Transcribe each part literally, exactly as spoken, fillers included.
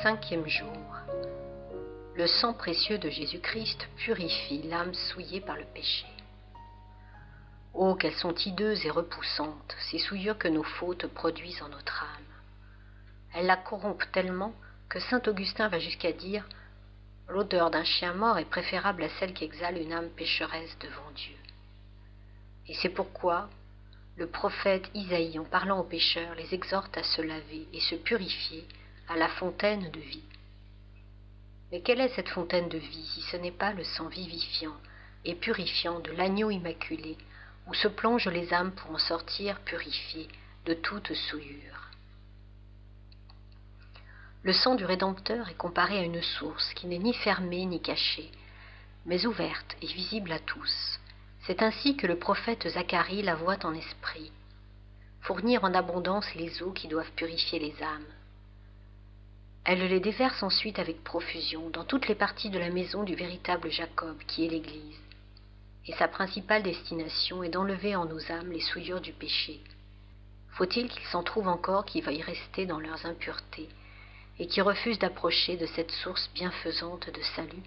Cinquième jour. Le sang précieux de Jésus-Christ purifie l'âme souillée par le péché. Oh, qu'elles sont hideuses et repoussantes, ces souillures que nos fautes produisent en notre âme. Elles la corrompent tellement que saint Augustin va jusqu'à dire « L'odeur d'un chien mort est préférable à celle qu'exhale une âme pécheresse devant Dieu. » Et c'est pourquoi le prophète Isaïe, en parlant aux pécheurs, les exhorte à se laver et se purifier à la fontaine de vie. Mais quelle est cette fontaine de vie si ce n'est pas le sang vivifiant et purifiant de l'agneau immaculé, où se plongent les âmes pour en sortir purifiées de toute souillure? Le sang du Rédempteur est comparé à une source qui n'est ni fermée ni cachée, mais ouverte et visible à tous. C'est ainsi que le prophète Zacharie la voit en esprit, fournir en abondance les eaux qui doivent purifier les âmes. Elle les déverse ensuite avec profusion dans toutes les parties de la maison du véritable Jacob qui est l'Église. Et sa principale destination est d'enlever en nos âmes les souillures du péché. Faut-il qu'il s'en trouve encore qui veuillent rester dans leurs impuretés et qui refusent d'approcher de cette source bienfaisante de salut?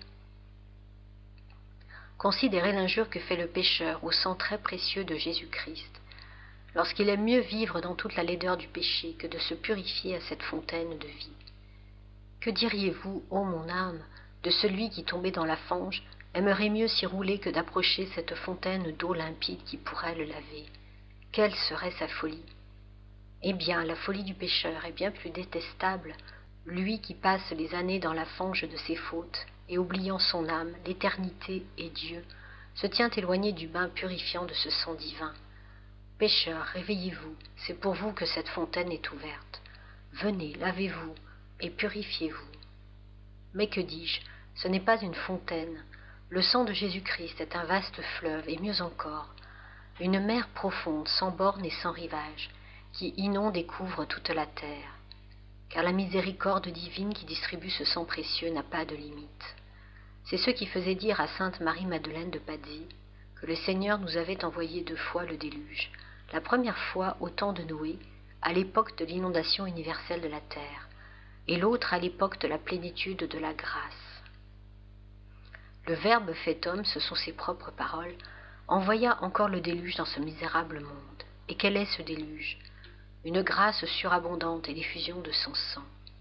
Considérez l'injure que fait le pécheur au sang très précieux de Jésus-Christ, lorsqu'il aime mieux vivre dans toute la laideur du péché que de se purifier à cette fontaine de vie. Que diriez-vous, ô mon âme, de celui qui, tombé dans la fange, aimerait mieux s'y rouler que d'approcher cette fontaine d'eau limpide qui pourrait le laver? Quelle serait sa folie? Eh bien, la folie du pécheur est bien plus détestable, lui qui passe les années dans la fange de ses fautes, et oubliant son âme, l'éternité et Dieu, se tient éloigné du bain purifiant de ce sang divin. Pécheurs, réveillez-vous, c'est pour vous que cette fontaine est ouverte. Venez, lavez-vous, et purifiez-vous. Mais que dis-je, ce n'est pas une fontaine. Le sang de Jésus-Christ est un vaste fleuve, et mieux encore, une mer profonde, sans bornes et sans rivage, qui inonde et couvre toute la terre. Car la miséricorde divine qui distribue ce sang précieux n'a pas de limite. C'est ce qui faisait dire à sainte Marie-Madeleine de Pazzi que le Seigneur nous avait envoyé deux fois le déluge, la première fois au temps de Noé, à l'époque de l'inondation universelle de la terre, et l'autre à l'époque de la plénitude de la grâce. Le Verbe fait homme, ce sont ses propres paroles, envoya encore le déluge dans ce misérable monde. Et quel est ce déluge? Une grâce surabondante et l'effusion de son sang.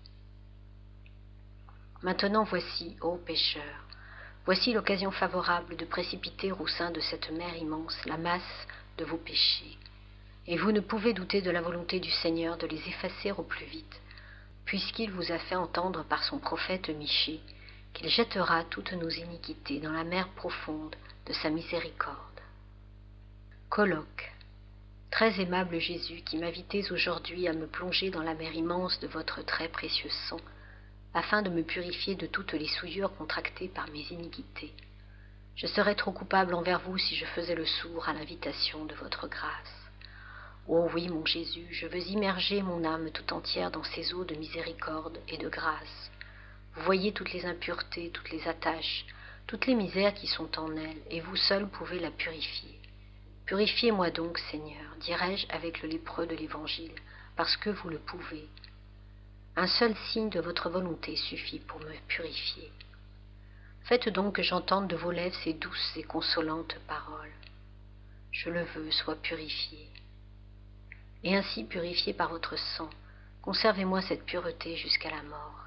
Maintenant voici, ô pécheurs, voici l'occasion favorable de précipiter au sein de cette mer immense la masse de vos péchés. Et vous ne pouvez douter de la volonté du Seigneur de les effacer au plus vite, puisqu'il vous a fait entendre par son prophète Michée qu'il jettera toutes nos iniquités dans la mer profonde de sa miséricorde. Colloque. Très aimable Jésus, qui m'invitez aujourd'hui à me plonger dans la mer immense de votre très précieux sang, afin de me purifier de toutes les souillures contractées par mes iniquités. Je serais trop coupable envers vous si je faisais le sourd à l'invitation de votre grâce. Oh oui, mon Jésus, je veux immerger mon âme tout entière dans ces eaux de miséricorde et de grâce. Vous voyez toutes les impuretés, toutes les attaches, toutes les misères qui sont en elle, et vous seul pouvez la purifier. Purifiez-moi donc, Seigneur, dirai-je avec le lépreux de l'Évangile, parce que vous le pouvez. Un seul signe de votre volonté suffit pour me purifier. Faites donc que j'entende de vos lèvres ces douces et consolantes paroles. Je le veux, sois purifié. Et ainsi purifié par votre sang, conservez-moi cette pureté jusqu'à la mort.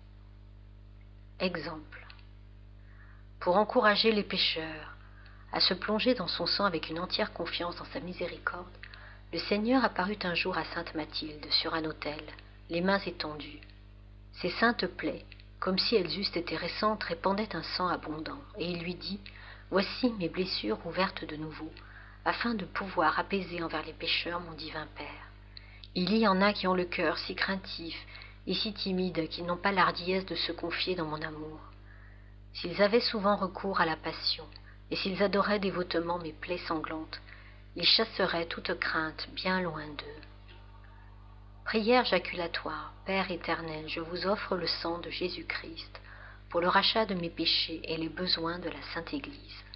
Exemple. Pour encourager les pécheurs à se plonger dans son sang avec une entière confiance dans sa miséricorde, le Seigneur apparut un jour à sainte Mathilde sur un autel, les mains étendues. Ses saintes plaies, comme si elles eussent été récentes, répandaient un sang abondant, et il lui dit « Voici mes blessures ouvertes de nouveau, afin de pouvoir apaiser envers les pécheurs mon divin Père. Il y en a qui ont le cœur si craintif et si timide qu'ils n'ont pas l'hardiesse de se confier dans mon amour. S'ils avaient souvent recours à la passion, et s'ils adoraient dévotement mes plaies sanglantes, ils chasseraient toute crainte bien loin d'eux. Prière jaculatoire, Père éternel, je vous offre le sang de Jésus-Christ pour le rachat de mes péchés et les besoins de la Sainte Église.